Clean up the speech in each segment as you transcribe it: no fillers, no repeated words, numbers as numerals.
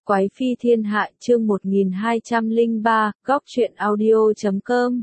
Quái phi thiên hạ chương 1203, góc truyện audio.com.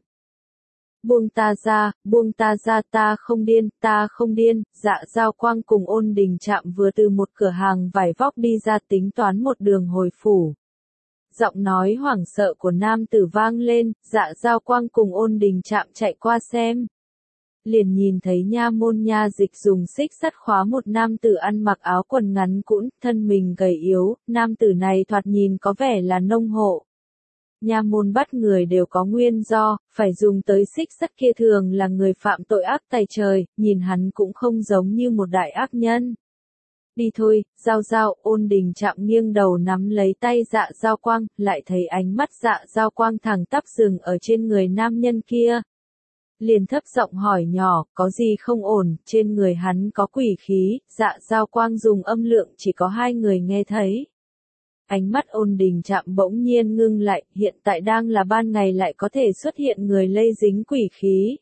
Buông ta ra ta không điên, Dạ Giao Quang cùng Ôn Đình Trạm vừa từ một cửa hàng vải vóc đi ra tính toán một đường hồi phủ. Giọng nói hoảng sợ của nam tử vang lên, Dạ Giao Quang cùng Ôn Đình Trạm chạy qua xem. Liền nhìn thấy nha môn nha dịch dùng xích sắt khóa một nam tử ăn mặc áo quần ngắn cũn, thân mình gầy yếu, nam tử này thoạt nhìn có vẻ là nông hộ. Nha môn bắt người đều có nguyên do, phải dùng tới xích sắt kia thường là người phạm tội ác tày trời, nhìn hắn cũng không giống như một đại ác nhân. Đi thôi, Giao, Ôn Đình Trạm nghiêng đầu nắm lấy tay Dạ Giao Quang, lại thấy ánh mắt Dạ Giao Quang thẳng tắp dừng ở trên người nam nhân kia. Liền thấp giọng hỏi nhỏ, có gì không ổn, trên người hắn có quỷ khí, Dạ Giao Quang dùng âm lượng chỉ có hai người nghe thấy. Ánh mắt Ôn Đình Trạm bỗng nhiên ngưng lại, hiện tại đang là ban ngày lại có thể xuất hiện người lây dính quỷ khí.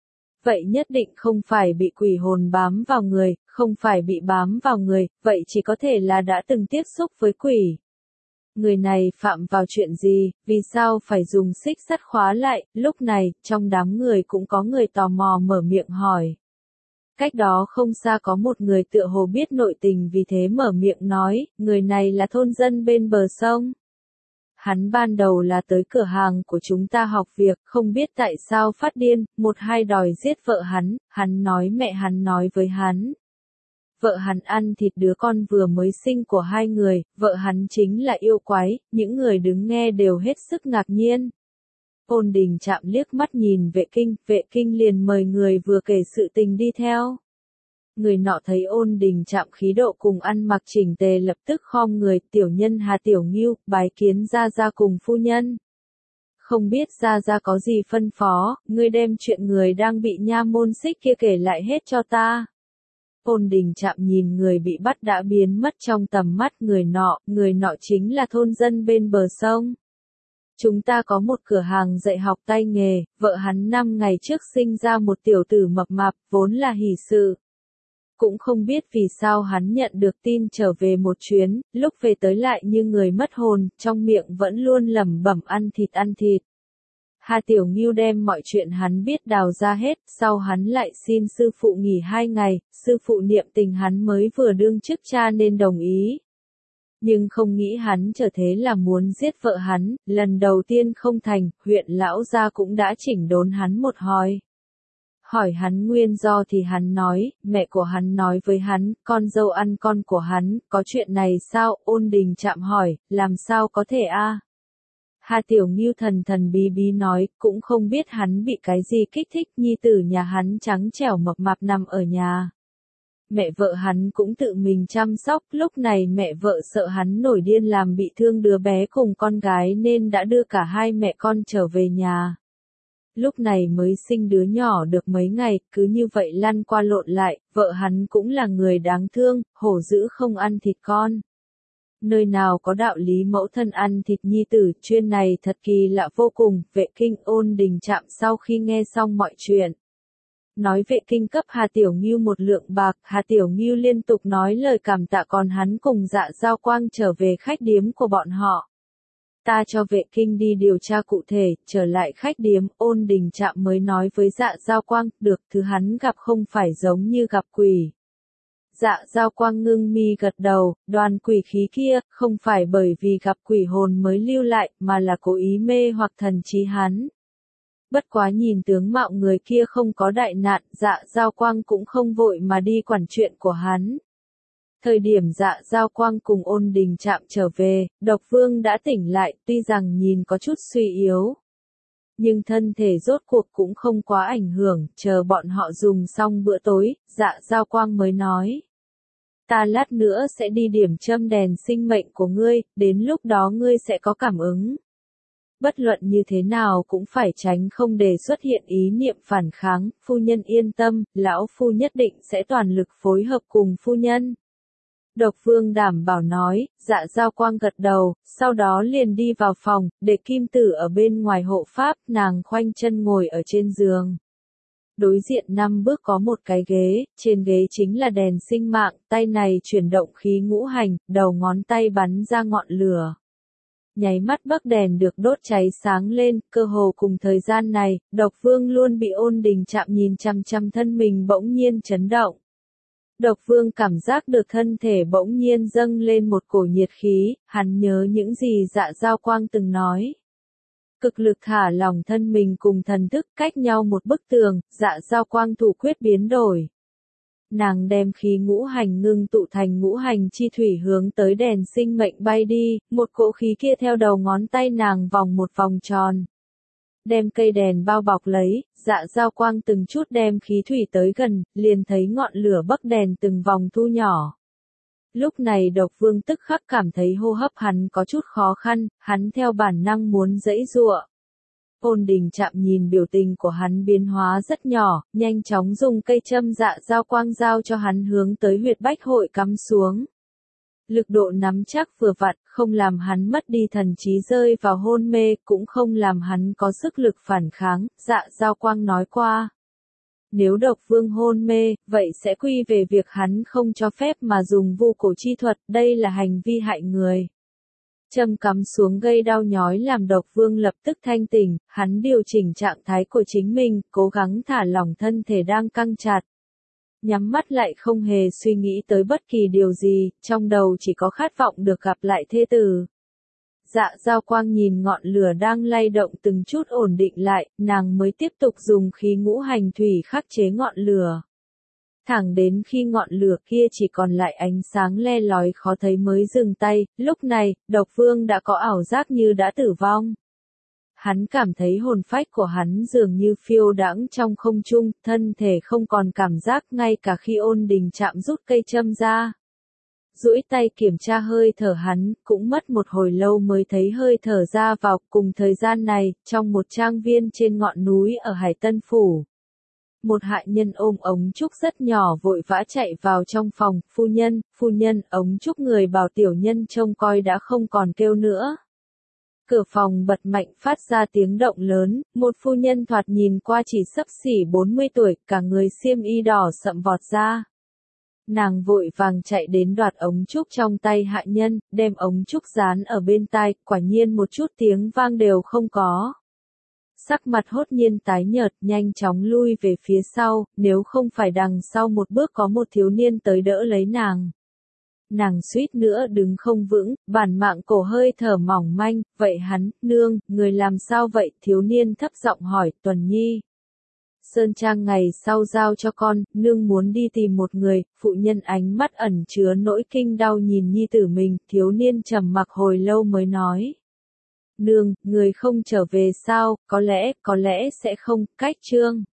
Vậy nhất định không phải bị quỷ hồn bám vào người, không phải bị bám vào người, vậy chỉ có thể là đã từng tiếp xúc với quỷ. Người này phạm vào chuyện gì, vì sao phải dùng xích sắt khóa lại, lúc này, trong đám người cũng có người tò mò mở miệng hỏi. Cách đó không xa có một người tựa hồ biết nội tình vì thế mở miệng nói, người này là thôn dân bên bờ sông. Hắn ban đầu là tới cửa hàng của chúng ta học việc, không biết tại sao phát điên, một hai đòi giết vợ hắn nói mẹ hắn nói với hắn. Vợ hắn ăn thịt đứa con vừa mới sinh của hai người, vợ hắn chính là yêu quái, những người đứng nghe đều hết sức ngạc nhiên. Ôn Đình Trạm liếc mắt nhìn vệ kinh liền mời người vừa kể sự tình đi theo. Người nọ thấy Ôn Đình Trạm khí độ cùng ăn mặc chỉnh tề lập tức khom người, tiểu nhân Hà Tiểu Ngưu, bái kiến Gia cùng phu nhân. Không biết Gia có gì phân phó, ngươi đem chuyện người đang bị nha môn xích kia kể lại hết cho ta. Ôn Đình Trạm nhìn người bị bắt đã biến mất trong tầm mắt người nọ chính là thôn dân bên bờ sông. Chúng ta có một cửa hàng dạy học tay nghề, vợ hắn 5 ngày trước sinh ra một tiểu tử mập mạp, vốn là hỷ sự. Cũng không biết vì sao hắn nhận được tin trở về một chuyến, lúc về tới lại như người mất hồn, trong miệng vẫn luôn lẩm bẩm ăn thịt. Hà Tiểu Ngưu đem mọi chuyện hắn biết đào ra hết, sau hắn lại xin sư phụ nghỉ 2 ngày, sư phụ niệm tình hắn mới vừa đương chức cha nên đồng ý. Nhưng không nghĩ hắn trở thế là muốn giết vợ hắn, lần đầu tiên không thành, huyện lão gia cũng đã chỉnh đốn hắn một hồi. Hỏi hắn nguyên do thì hắn nói, mẹ của hắn nói với hắn, con dâu ăn con của hắn, có chuyện này sao? Ôn Đình Trạm hỏi, làm sao có thể a? Hà Tiểu Ngưu thần bí nói, cũng không biết hắn bị cái gì kích thích, nhi tử nhà hắn trắng trẻo mập mạp nằm ở nhà. Mẹ vợ hắn cũng tự mình chăm sóc, lúc này mẹ vợ sợ hắn nổi điên làm bị thương đứa bé cùng con gái nên đã đưa cả hai mẹ con trở về nhà. Lúc này mới sinh đứa nhỏ được mấy ngày, cứ như vậy lăn qua lộn lại, vợ hắn cũng là người đáng thương, hổ dữ không ăn thịt con. Nơi nào có đạo lý mẫu thân ăn thịt nhi tử, chuyên này thật kỳ lạ vô cùng, vệ kinh. Ôn Đình Trạm sau khi nghe xong mọi chuyện. Nói vệ kinh cấp Hà Tiểu Ngưu một lượng bạc, Hà Tiểu Ngưu liên tục nói lời cảm tạ còn hắn cùng Dạ Giao Quang trở về khách điếm của bọn họ. Ta cho vệ kinh đi điều tra cụ thể, trở lại khách điếm, Ôn Đình Trạm mới nói với Dạ Giao Quang, được, thứ hắn gặp không phải giống như gặp quỷ. Dạ Giao Quang ngưng mi gật đầu, đoàn quỷ khí kia, không phải bởi vì gặp quỷ hồn mới lưu lại, mà là cố ý mê hoặc thần trí hắn. Bất quá nhìn tướng mạo người kia không có đại nạn, Dạ Giao Quang cũng không vội mà đi quản chuyện của hắn. Thời điểm Dạ Giao Quang cùng Ôn Đình Trạm trở về, Độc Vương đã tỉnh lại, tuy rằng nhìn có chút suy yếu. Nhưng thân thể rốt cuộc cũng không quá ảnh hưởng, chờ bọn họ dùng xong bữa tối, Dạ Giao Quang mới nói. Ta lát nữa sẽ đi điểm châm đèn sinh mệnh của ngươi, đến lúc đó ngươi sẽ có cảm ứng. Bất luận như thế nào cũng phải tránh không để xuất hiện ý niệm phản kháng, phu nhân yên tâm, lão phu nhất định sẽ toàn lực phối hợp cùng phu nhân. Độc Vương đảm bảo nói, Dạ Giao Quang gật đầu, sau đó liền đi vào phòng, để Kim Tử ở bên ngoài hộ pháp, nàng khoanh chân ngồi ở trên giường. Đối diện 5 bước có một cái ghế, trên ghế chính là đèn sinh mạng, tay này chuyển động khí ngũ hành, đầu ngón tay bắn ra ngọn lửa. Nháy mắt bấc đèn được đốt cháy sáng lên, cơ hồ cùng thời gian này, Độc Vương luôn bị Ôn Đình Trạm nhìn chằm chằm thân mình bỗng nhiên chấn động. Độc Vương cảm giác được thân thể bỗng nhiên dâng lên một cổ nhiệt khí, hắn nhớ những gì Dạ Dao Quang từng nói. Cực lực thả lỏng thân mình cùng thần thức cách nhau một bức tường, Dạ Dao Quang thủ quyết biến đổi. Nàng đem khí ngũ hành ngưng tụ thành ngũ hành chi thủy hướng tới đèn sinh mệnh bay đi, một cỗ khí kia theo đầu ngón tay nàng vòng một vòng tròn. Đem cây đèn bao bọc lấy, Dạ Dao Quang từng chút đem khí thủy tới gần, liền thấy ngọn lửa bấc đèn từng vòng thu nhỏ. Lúc này Độc Vương tức khắc cảm thấy hô hấp hắn có chút khó khăn, hắn theo bản năng muốn giãy giụa. Ôn Đình Trạm nhìn biểu tình của hắn biến hóa rất nhỏ, nhanh chóng dùng cây châm Dạ Dao Quang giao cho hắn hướng tới huyệt bách hội cắm xuống. Lực độ nắm chắc vừa vặn, không làm hắn mất đi thần trí rơi vào hôn mê, cũng không làm hắn có sức lực phản kháng, Dạ Dao Quang nói qua. Nếu Độc Vương hôn mê, vậy sẽ quy về việc hắn không cho phép mà dùng vu cổ chi thuật, đây là hành vi hại người. Châm cắm xuống gây đau nhói làm Độc Vương lập tức thanh tỉnh, hắn điều chỉnh trạng thái của chính mình, cố gắng thả lỏng thân thể đang căng chặt. Nhắm mắt lại không hề suy nghĩ tới bất kỳ điều gì, trong đầu chỉ có khát vọng được gặp lại thê tử. Dạ Dao Quang nhìn ngọn lửa đang lay động từng chút ổn định lại, nàng mới tiếp tục dùng khí ngũ hành thủy khắc chế ngọn lửa. Thẳng đến khi ngọn lửa kia chỉ còn lại ánh sáng le lói khó thấy mới dừng tay, lúc này, Độc Vương đã có ảo giác như đã tử vong. Hắn cảm thấy hồn phách của hắn dường như phiêu đãng trong không trung, thân thể không còn cảm giác ngay cả khi Ôn Đình Trạm rút cây châm ra. Duỗi tay kiểm tra hơi thở hắn, cũng mất một hồi lâu mới thấy hơi thở ra vào, cùng thời gian này, trong một trang viên trên ngọn núi ở Hải Tân Phủ. Một hạ nhân ôm ống trúc rất nhỏ vội vã chạy vào trong phòng, phu nhân, ống trúc người bảo tiểu nhân trông coi đã không còn kêu nữa. Cửa phòng bật mạnh phát ra tiếng động lớn, một phu nhân thoạt nhìn qua chỉ xấp xỉ 40 tuổi, cả người xiêm y đỏ sậm vọt ra. Nàng vội vàng chạy đến đoạt ống trúc trong tay hạ nhân, đem ống trúc dán ở bên tai, quả nhiên một chút tiếng vang đều không có. Sắc mặt hốt nhiên tái nhợt, nhanh chóng lui về phía sau, nếu không phải đằng sau một bước có một thiếu niên tới đỡ lấy nàng. Nàng suýt nữa đứng không vững, bản mạng cổ hơi thở mỏng manh, vậy hắn, nương, người làm sao vậy? Thiếu niên thấp giọng hỏi, Tuần Nhi. Sơn Trang ngày sau giao cho con, nương muốn đi tìm một người, phụ nhân ánh mắt ẩn chứa nỗi kinh đau nhìn nhi tử mình, thiếu niên trầm mặc hồi lâu mới nói. Nương, người không trở về sao, có lẽ sẽ không, cách chương.